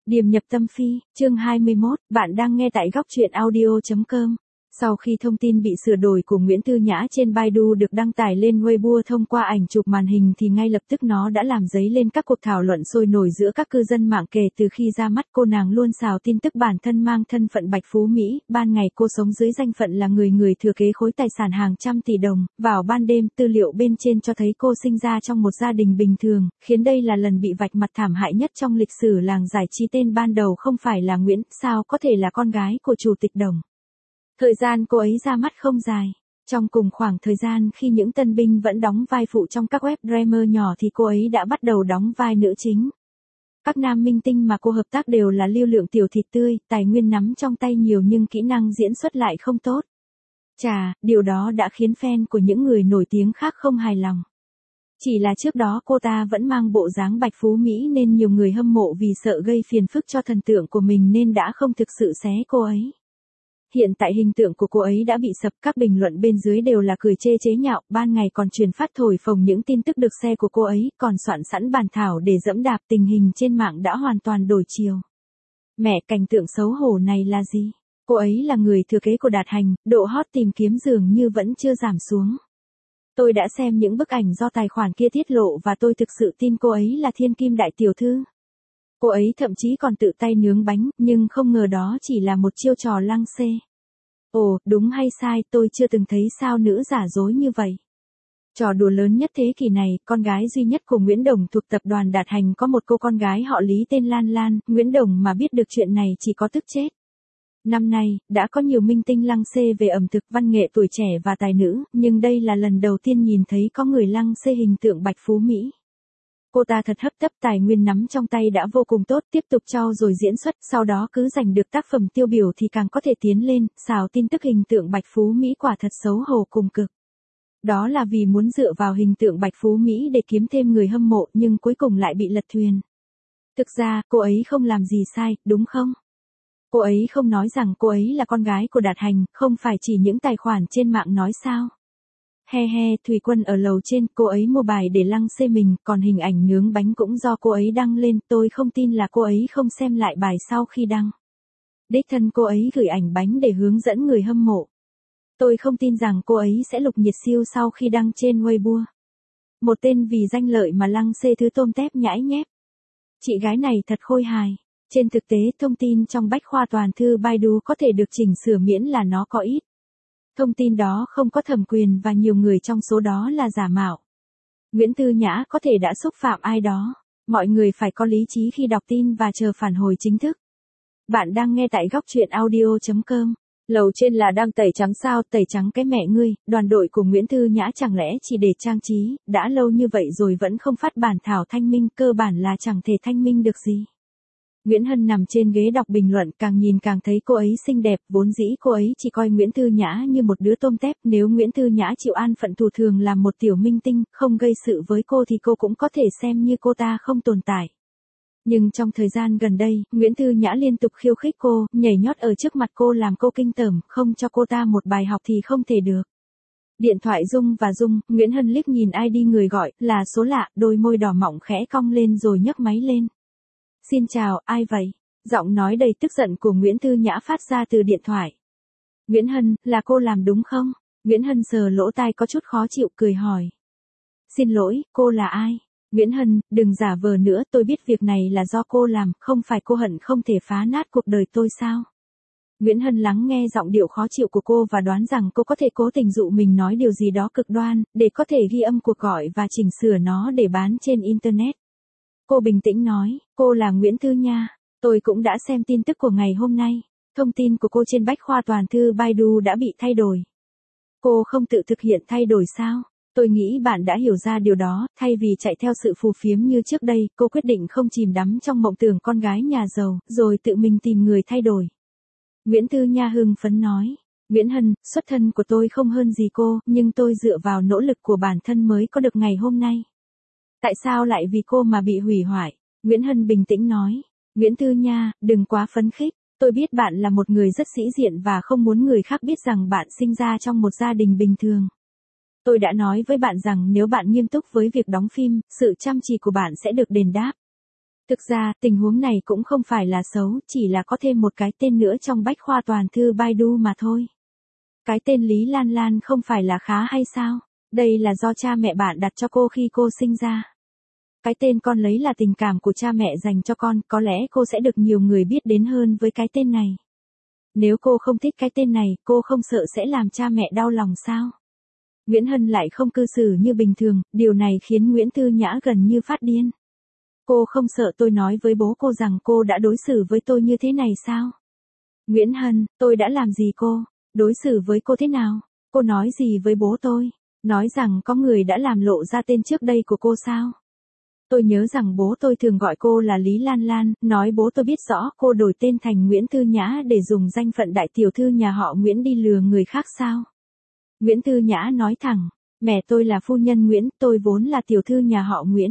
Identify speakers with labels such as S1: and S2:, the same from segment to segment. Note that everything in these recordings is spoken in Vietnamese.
S1: Điềm nhập tâm phi, chương 21, bạn đang nghe tại góc truyện audio.com. Sau khi thông tin bị sửa đổi của Nguyễn Thư Nhã trên Baidu được đăng tải lên Weibo thông qua ảnh chụp màn hình thì ngay lập tức nó đã làm dấy lên các cuộc thảo luận sôi nổi giữa các cư dân mạng kể từ khi ra mắt cô nàng luôn xào tin tức bản thân mang thân phận Bạch Phú Mỹ, ban ngày cô sống dưới danh phận là người thừa kế khối tài sản hàng trăm tỷ đồng, vào ban đêm tư liệu bên trên cho thấy cô sinh ra trong một gia đình bình thường, khiến đây là lần bị vạch mặt thảm hại nhất trong lịch sử làng giải trí. Tên ban đầu không phải là Nguyễn, sao có thể là con gái của chủ tịch Đồng. Thời gian cô ấy ra mắt không dài. Trong cùng khoảng thời gian khi những tân binh vẫn đóng vai phụ trong các web drama nhỏ thì cô ấy đã bắt đầu đóng vai nữ chính. Các nam minh tinh mà cô hợp tác đều là lưu lượng tiểu thịt tươi, tài nguyên nắm trong tay nhiều nhưng kỹ năng diễn xuất lại không tốt. Chà, điều đó đã khiến fan của những người nổi tiếng khác không hài lòng. Chỉ là trước đó cô ta vẫn mang bộ dáng Bạch Phú Mỹ nên nhiều người hâm mộ vì sợ gây phiền phức cho thần tượng của mình nên đã không thực sự xé cô ấy. Hiện tại hình tượng của cô ấy đã bị sập, các bình luận bên dưới đều là cười chê chế nhạo, ban ngày còn truyền phát thổi phồng những tin tức được share của cô ấy, còn soạn sẵn bàn thảo để dẫm đạp. Tình hình trên mạng đã hoàn toàn đổi chiều. Mẹ, cảnh tượng xấu hổ này là gì? Cô ấy là người thừa kế của Đạt Hành, độ hot tìm kiếm dường như vẫn chưa giảm xuống. Tôi đã xem những bức ảnh do tài khoản kia tiết lộ và tôi thực sự tin cô ấy là thiên kim đại tiểu thư. Cô ấy thậm chí còn tự tay nướng bánh, nhưng không ngờ đó chỉ là một chiêu trò lăng xê. Ồ, đúng hay sai, tôi chưa từng thấy sao nữ giả dối như vậy. Trò đùa lớn nhất thế kỷ này, con gái duy nhất của Nguyễn Đồng thuộc tập đoàn Đạt Hành có một cô con gái họ Lý tên Lan Lan, Nguyễn Đồng mà biết được chuyện này chỉ có tức chết. Năm nay, đã có nhiều minh tinh lăng xê về ẩm thực, văn nghệ tuổi trẻ và tài nữ, nhưng đây là lần đầu tiên nhìn thấy có người lăng xê hình tượng Bạch Phú Mỹ. Cô ta thật hấp tấp, tài nguyên nắm trong tay đã vô cùng tốt, tiếp tục trau dồi diễn xuất, sau đó cứ giành được tác phẩm tiêu biểu thì càng có thể tiến lên. Xào tin tức hình tượng Bạch Phú Mỹ quả thật xấu hổ cùng cực. Đó là vì muốn dựa vào hình tượng Bạch Phú Mỹ để kiếm thêm người hâm mộ nhưng cuối cùng lại bị lật thuyền. Thực ra, cô ấy không làm gì sai, đúng không? Cô ấy không nói rằng cô ấy là con gái của Đạt Hành, không phải chỉ những tài khoản trên mạng nói sao? He he, Thùy Quân ở lầu trên, cô ấy mua bài để lăng xê mình, còn hình ảnh nướng bánh cũng do cô ấy đăng lên, tôi không tin là cô ấy không xem lại bài sau khi đăng. Đích thân cô ấy gửi ảnh bánh để hướng dẫn người hâm mộ. Tôi không tin rằng cô ấy sẽ lục nhiệt siêu sau khi đăng trên Weibo. Một tên vì danh lợi mà lăng xê thứ tôm tép nhãi nhép. Chị gái này thật khôi hài. Trên thực tế, thông tin trong bách khoa toàn thư Baidu có thể được chỉnh sửa miễn là nó có ít. Thông tin đó không có thẩm quyền và nhiều người trong số đó là giả mạo. Nguyễn Thư Nhã có thể đã xúc phạm ai đó. Mọi người phải có lý trí khi đọc tin và chờ phản hồi chính thức. Bạn đang nghe tại góc truyện audio.com. Lầu trên là đang tẩy trắng sao? Tẩy trắng cái mẹ ngươi, đoàn đội của Nguyễn Thư Nhã chẳng lẽ chỉ để trang trí, đã lâu như vậy rồi vẫn không phát bản thảo thanh minh, cơ bản là chẳng thể thanh minh được gì. Nguyễn Hân nằm trên ghế đọc bình luận, càng nhìn càng thấy cô ấy xinh đẹp, vốn dĩ cô ấy chỉ coi Nguyễn Thư Nhã như một đứa tôm tép, nếu Nguyễn Thư Nhã chịu an phận thủ thường làm một tiểu minh tinh, không gây sự với cô thì cô cũng có thể xem như cô ta không tồn tại. Nhưng trong thời gian gần đây, Nguyễn Thư Nhã liên tục khiêu khích cô, nhảy nhót ở trước mặt cô làm cô kinh tởm, không cho cô ta một bài học thì không thể được. Điện thoại rung và rung, Nguyễn Hân liếc nhìn ID người gọi, là số lạ, đôi môi đỏ mọng khẽ cong lên rồi nhấc máy lên. Xin chào, ai vậy? Giọng nói đầy tức giận của Nguyễn Thư Nhã phát ra từ điện thoại. Nguyễn Hân, là cô làm đúng không? Nguyễn Hân sờ lỗ tai có chút khó chịu cười hỏi. Xin lỗi, cô là ai? Nguyễn Hân, đừng giả vờ nữa, tôi biết việc này là do cô làm, không phải cô hận không thể phá nát cuộc đời tôi sao? Nguyễn Hân lắng nghe giọng điệu khó chịu của cô và đoán rằng cô có thể cố tình dụ mình nói điều gì đó cực đoan, để có thể ghi âm cuộc gọi và chỉnh sửa nó để bán trên Internet. Cô bình tĩnh nói, cô là Nguyễn Thư Nha, tôi cũng đã xem tin tức của ngày hôm nay, thông tin của cô trên bách khoa toàn thư Baidu đã bị thay đổi. Cô không tự thực hiện thay đổi sao? Tôi nghĩ bạn đã hiểu ra điều đó, thay vì chạy theo sự phù phiếm như trước đây, cô quyết định không chìm đắm trong mộng tưởng con gái nhà giàu, rồi tự mình tìm người thay đổi. Nguyễn Thư Nha hưng phấn nói, Nguyễn Hân, xuất thân của tôi không hơn gì cô, nhưng tôi dựa vào nỗ lực của bản thân mới có được ngày hôm nay. Tại sao lại vì cô mà bị hủy hoại? Nguyễn Hân bình tĩnh nói. Nguyễn Thư Nha, đừng quá phấn khích. Tôi biết bạn là một người rất sĩ diện và không muốn người khác biết rằng bạn sinh ra trong một gia đình bình thường. Tôi đã nói với bạn rằng nếu bạn nghiêm túc với việc đóng phim, sự chăm chỉ của bạn sẽ được đền đáp. Thực ra, tình huống này cũng không phải là xấu, chỉ là có thêm một cái tên nữa trong bách khoa toàn thư Baidu mà thôi. Cái tên Lý Lan Lan không phải là khá hay sao? Đây là do cha mẹ bạn đặt cho cô khi cô sinh ra. Cái tên con lấy là tình cảm của cha mẹ dành cho con, có lẽ cô sẽ được nhiều người biết đến hơn với cái tên này. Nếu cô không thích cái tên này, cô không sợ sẽ làm cha mẹ đau lòng sao? Nguyễn Hân lại không cư xử như bình thường, điều này khiến Nguyễn Thư Nhã gần như phát điên. Cô không sợ tôi nói với bố cô rằng cô đã đối xử với tôi như thế này sao? Nguyễn Hân, tôi đã làm gì cô? Đối xử với cô thế nào? Cô nói gì với bố tôi? Nói rằng có người đã làm lộ ra tên trước đây của cô sao? Tôi nhớ rằng bố tôi thường gọi cô là Lý Lan Lan, nói bố tôi biết rõ cô đổi tên thành Nguyễn Thư Nhã để dùng danh phận đại tiểu thư nhà họ Nguyễn đi lừa người khác sao? Nguyễn Thư Nhã nói thẳng, mẹ tôi là phu nhân Nguyễn, tôi vốn là tiểu thư nhà họ Nguyễn.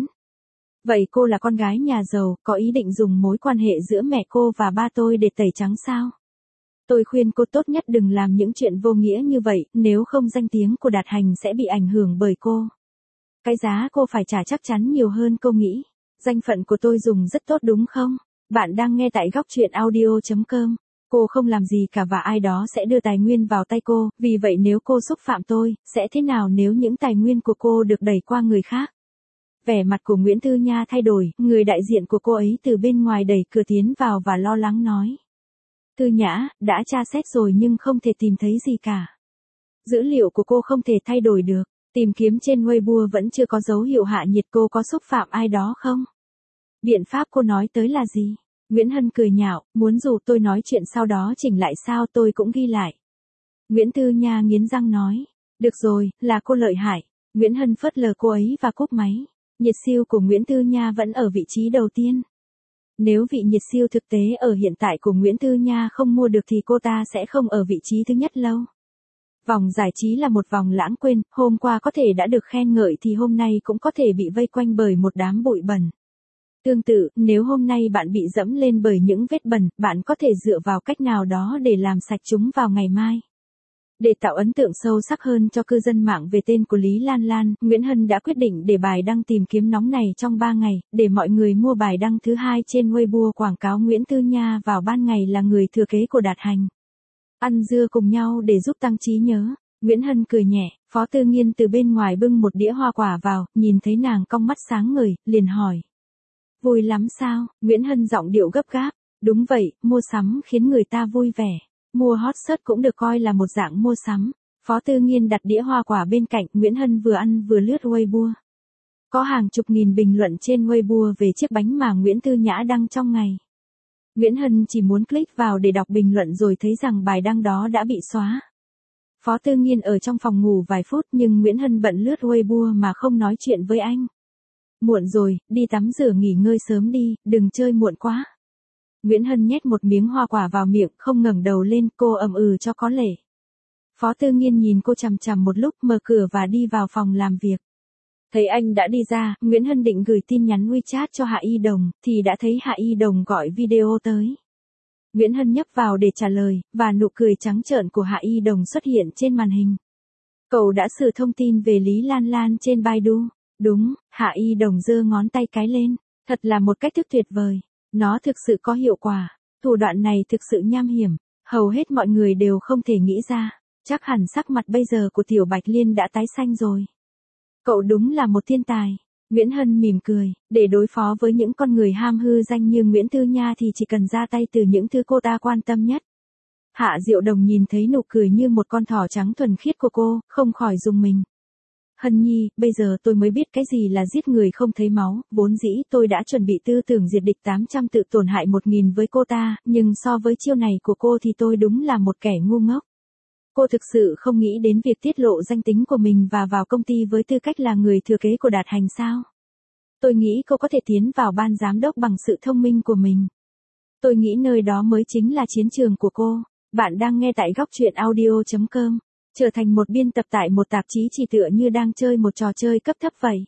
S1: Vậy cô là con gái nhà giàu, có ý định dùng mối quan hệ giữa mẹ cô và ba tôi để tẩy trắng sao? Tôi khuyên cô tốt nhất đừng làm những chuyện vô nghĩa như vậy, nếu không danh tiếng của Đạt Hành sẽ bị ảnh hưởng bởi cô. Cái giá cô phải trả chắc chắn nhiều hơn cô nghĩ. Danh phận của tôi dùng rất tốt đúng không? Bạn đang nghe tại góc truyện audio.com. Cô không làm gì cả và ai đó sẽ đưa tài nguyên vào tay cô, vì vậy nếu cô xúc phạm tôi, sẽ thế nào nếu những tài nguyên của cô được đẩy qua người khác? Vẻ mặt của Nguyễn Thư Nha thay đổi, người đại diện của cô ấy từ bên ngoài đẩy cửa tiến vào và lo lắng nói. Thư Nhã, đã tra xét rồi nhưng không thể tìm thấy gì cả. Dữ liệu của cô không thể thay đổi được. Tìm kiếm trên Weibo vẫn chưa có dấu hiệu hạ nhiệt, cô có xúc phạm ai đó không? Biện pháp cô nói tới là gì? Nguyễn Hân cười nhạo, muốn dù tôi nói chuyện sau đó chỉnh lại sao tôi cũng ghi lại. Nguyễn Thư Nha nghiến răng nói. Được rồi, là cô lợi hại. Nguyễn Hân phớt lờ cô ấy và cúp máy. Nhiệt siêu của Nguyễn Thư Nha vẫn ở vị trí đầu tiên. Nếu vị nhiệt siêu thực tế ở hiện tại của Nguyễn Thư Nha không mua được thì cô ta sẽ không ở vị trí thứ nhất lâu. Vòng giải trí là một vòng lãng quên, hôm qua có thể đã được khen ngợi thì hôm nay cũng có thể bị vây quanh bởi một đám bụi bẩn. Tương tự, nếu hôm nay bạn bị dẫm lên bởi những vết bẩn, bạn có thể dựa vào cách nào đó để làm sạch chúng vào ngày mai. Để tạo ấn tượng sâu sắc hơn cho cư dân mạng về tên của Lý Lan Lan, Nguyễn Hân đã quyết định để bài đăng tìm kiếm nóng này trong 3 ngày, để mọi người mua bài đăng thứ hai trên Weibo quảng cáo Nguyễn Thư Nha vào ban ngày là người thừa kế của Đạt Hành. Ăn dưa cùng nhau để giúp tăng trí nhớ. Nguyễn Hân cười nhẹ, Phó Tư Nghiên từ bên ngoài bưng một đĩa hoa quả vào, nhìn thấy nàng cong mắt sáng ngời, liền hỏi. Vui lắm sao? Nguyễn Hân giọng điệu gấp gáp. Đúng vậy, mua sắm khiến người ta vui vẻ. Mua hot search cũng được coi là một dạng mua sắm. Phó Tư Nghiên đặt đĩa hoa quả bên cạnh, Nguyễn Hân vừa ăn vừa lướt Weibo. Có hàng chục nghìn bình luận trên Weibo về chiếc bánh mà Nguyễn Thư Nhã đăng trong ngày. Nguyễn Hân chỉ muốn click vào để đọc bình luận rồi thấy rằng bài đăng đó đã bị xóa. Phó Tư Nghiên ở trong phòng ngủ vài phút nhưng Nguyễn Hân bận lướt Weibo mà không nói chuyện với anh. Muộn rồi, đi tắm rửa nghỉ ngơi sớm đi, đừng chơi muộn quá. Nguyễn Hân nhét một miếng hoa quả vào miệng, không ngẩng đầu lên, cô ậm ừ cho có lệ. Phó Tư Nghiên nhìn cô chằm chằm một lúc, mở cửa và đi vào phòng làm việc. Thấy anh đã đi ra, Nguyễn Hân định gửi tin nhắn WeChat cho Hạ Y Đồng, thì đã thấy Hạ Y Đồng gọi video tới. Nguyễn Hân nhấp vào để trả lời, và nụ cười trắng trợn của Hạ Y Đồng xuất hiện trên màn hình. Cậu đã sửa thông tin về Lý Lan Lan trên Baidu. Đúng, Hạ Y Đồng giơ ngón tay cái lên. Thật là một cách thức tuyệt vời. Nó thực sự có hiệu quả. Thủ đoạn này thực sự nham hiểm. Hầu hết mọi người đều không thể nghĩ ra. Chắc hẳn sắc mặt bây giờ của Tiểu Bạch Liên đã tái xanh rồi. Cậu đúng là một thiên tài. Nguyễn Hân mỉm cười, để đối phó với những con người ham hư danh như Nguyễn Thư Nha thì chỉ cần ra tay từ những thứ cô ta quan tâm nhất. Hạ Diệu Đồng nhìn thấy nụ cười như một con thỏ trắng thuần khiết của cô, không khỏi rùng mình. Hân Nhi, bây giờ tôi mới biết cái gì là giết người không thấy máu, vốn dĩ tôi đã chuẩn bị tư tưởng diệt địch 800 tự tổn hại 1000 với cô ta, nhưng so với chiêu này của cô thì tôi đúng là một kẻ ngu ngốc. Cô thực sự không nghĩ đến việc tiết lộ danh tính của mình và vào công ty với tư cách là người thừa kế của Đạt Hành sao? Tôi nghĩ cô có thể tiến vào ban giám đốc bằng sự thông minh của mình. Tôi nghĩ nơi đó mới chính là chiến trường của cô. Bạn đang nghe tại góc truyện audio.com. Trở thành một biên tập tại một tạp chí chỉ tựa như đang chơi một trò chơi cấp thấp vậy.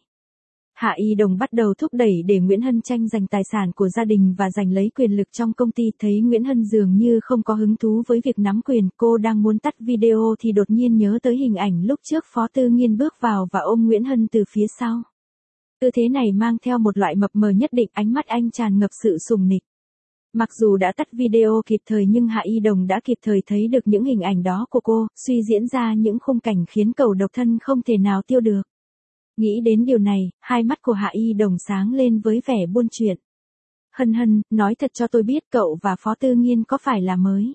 S1: Hạ Y Đồng bắt đầu thúc đẩy để Nguyễn Hân tranh giành tài sản của gia đình và giành lấy quyền lực trong công ty. Thấy Nguyễn Hân dường như không có hứng thú với việc nắm quyền, cô đang muốn tắt video thì đột nhiên nhớ tới hình ảnh lúc trước Phó Tư Nghiên bước vào và ôm Nguyễn Hân từ phía sau. Tư thế này mang theo một loại mập mờ nhất định, ánh mắt anh tràn ngập sự sùng nịch. Mặc dù đã tắt video kịp thời nhưng Hạ Y Đồng đã kịp thời thấy được những hình ảnh đó của cô, suy diễn ra những khung cảnh khiến cậu độc thân không thể nào tiêu được. Nghĩ đến điều này, hai mắt của Hạ Y Đồng sáng lên với vẻ buôn chuyện. Hân hân, nói thật cho tôi biết cậu và Phó Tư Nghiên có phải là mới?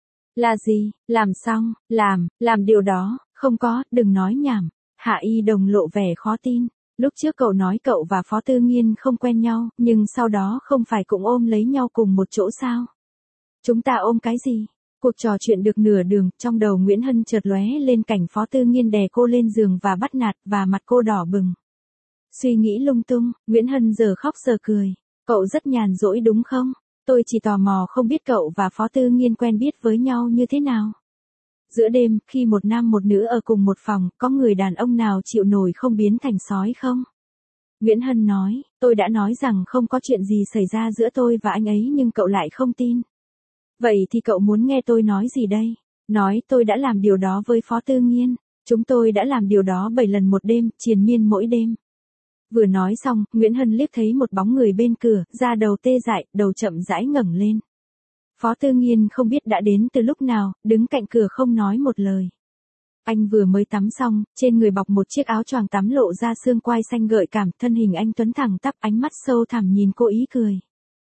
S1: Là gì? Làm xong, làm điều đó, không có, đừng nói nhảm. Hạ Y Đồng lộ vẻ khó tin. Lúc trước cậu nói cậu và Phó Tư Nghiên không quen nhau, nhưng sau đó không phải cũng ôm lấy nhau cùng một chỗ sao? Chúng ta ôm cái gì? Cuộc trò chuyện được nửa đường, trong đầu Nguyễn Hân chợt lóe lên cảnh Phó Tư Nghiên đè cô lên giường và bắt nạt, và mặt cô đỏ bừng. Suy nghĩ lung tung, Nguyễn Hân giờ khóc giờ cười. Cậu rất nhàn rỗi đúng không? Tôi chỉ tò mò không biết cậu và Phó Tư Nghiên quen biết với nhau như thế nào. Giữa đêm, khi một nam một nữ ở cùng một phòng, có người đàn ông nào chịu nổi không biến thành sói không? Nguyễn Hân nói, tôi đã nói rằng không có chuyện gì xảy ra giữa tôi và anh ấy nhưng cậu lại không tin. Vậy thì cậu muốn nghe tôi nói gì đây? Nói tôi đã làm điều đó với Phó Tư Nghiên. Chúng tôi đã làm điều đó 7 lần một đêm, triền miên mỗi đêm. Vừa nói xong, Nguyễn Hân liếc thấy một bóng người bên cửa, da đầu tê dại, đầu chậm rãi ngẩng lên. Phó Tư Nghiên không biết đã đến từ lúc nào, đứng cạnh cửa không nói một lời. Anh vừa mới tắm xong, trên người bọc một chiếc áo choàng tắm lộ ra xương quai xanh gợi cảm, thân hình anh tuấn thẳng tắp, ánh mắt sâu thẳm nhìn cô ý cười.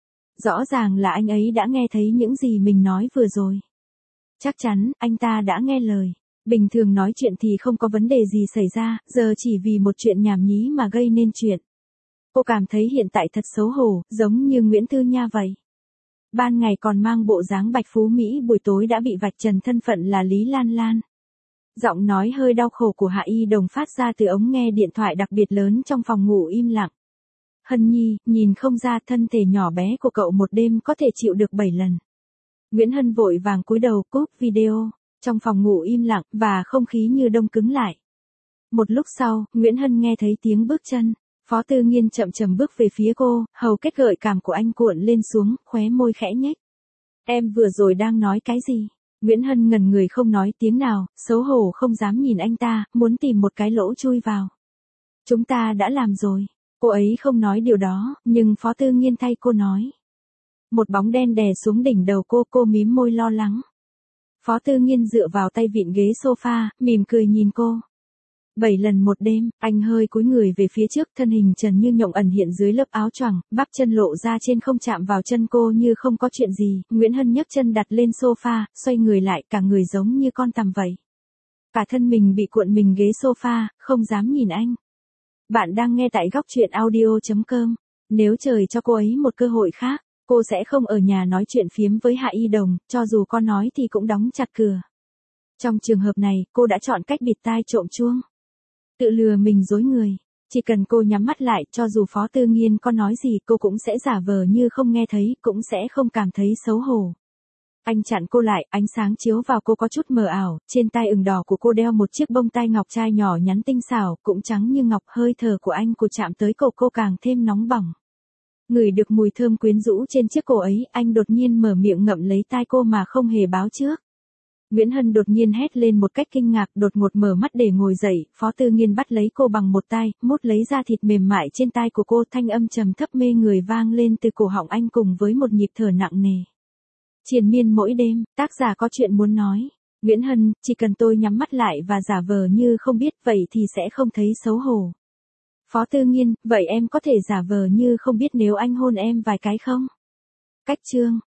S1: Rõ ràng là anh ấy đã nghe thấy những gì mình nói vừa rồi. Chắc chắn, anh ta đã nghe lời. Bình thường nói chuyện thì không có vấn đề gì xảy ra, giờ chỉ vì một chuyện nhảm nhí mà gây nên chuyện. Cô cảm thấy hiện tại thật xấu hổ, giống như Nguyễn Thư Nha vậy. Ban ngày còn mang bộ dáng bạch phú Mỹ, buổi tối đã bị vạch trần thân phận là Lý Lan Lan. Giọng nói hơi đau khổ của Hạ Y Đồng phát ra từ ống nghe điện thoại đặc biệt lớn trong phòng ngủ im lặng. Hân Nhi, nhìn không ra thân thể nhỏ bé của cậu một đêm có thể chịu được 7 lần. Nguyễn Hân vội vàng cúi đầu cúp video. Trong phòng ngủ im lặng, và không khí như đông cứng lại. Một lúc sau, Nguyễn Hân nghe thấy tiếng bước chân. Phó Tư Nghiên chậm chậm bước về phía cô, hầu kết gợi cảm của anh cuộn lên xuống, khóe môi khẽ nhếch. Em vừa rồi đang nói cái gì? Nguyễn Hân ngẩn người không nói tiếng nào, xấu hổ không dám nhìn anh ta, muốn tìm một cái lỗ chui vào. Chúng ta đã làm rồi. Cô ấy không nói điều đó, nhưng Phó Tư Nghiên thay cô nói. Một bóng đen đè xuống đỉnh đầu cô mím môi lo lắng. Phó Tư Nghiên dựa vào tay vịn ghế sofa, mỉm cười nhìn cô. 7 lần một đêm, anh hơi cúi người về phía trước, thân hình trần như nhộng ẩn hiện dưới lớp áo choàng, bắp chân lộ ra trên không chạm vào chân cô như không có chuyện gì. Nguyễn Hân nhấc chân đặt lên sofa, xoay người lại, cả người giống như con tằm vậy. Cả thân mình bị cuộn mình ghế sofa, không dám nhìn anh. Bạn đang nghe tại góc truyện audio.com. Nếu trời cho cô ấy một cơ hội khác, cô sẽ không ở nhà nói chuyện phiếm với Hạ Y Đồng, cho dù có nói thì cũng đóng chặt cửa. Trong trường hợp này, cô đã chọn cách bịt tai trộm chuông. Tự lừa mình dối người. Chỉ cần cô nhắm mắt lại, cho dù Phó Tư Nghiên có nói gì cô cũng sẽ giả vờ như không nghe thấy, cũng sẽ không cảm thấy xấu hổ. Anh chặn cô lại, ánh sáng chiếu vào cô có chút mờ ảo, trên tai ửng đỏ của cô đeo một chiếc bông tai ngọc trai nhỏ nhắn tinh xảo, cũng trắng như ngọc, hơi thở của anh chạm tới cổ cô càng thêm nóng bỏng. Ngửi được mùi thơm quyến rũ trên chiếc cổ ấy, anh đột nhiên mở miệng ngậm lấy tai cô mà không hề báo trước. Nguyễn Hân đột nhiên hét lên một cách kinh ngạc, đột ngột mở mắt để ngồi dậy, Phó Tư Nghiên bắt lấy cô bằng một tay, mút lấy da thịt mềm mại trên tai của cô, thanh âm trầm thấp mê người vang lên từ cổ họng anh cùng với một nhịp thở nặng nề. Triền miên mỗi đêm, tác giả có chuyện muốn nói. Nguyễn Hân, chỉ cần tôi nhắm mắt lại và giả vờ như không biết, vậy thì sẽ không thấy xấu hổ. Phó Tư Nghiên, vậy em có thể giả vờ như không biết nếu anh hôn em vài cái không? Cách chương.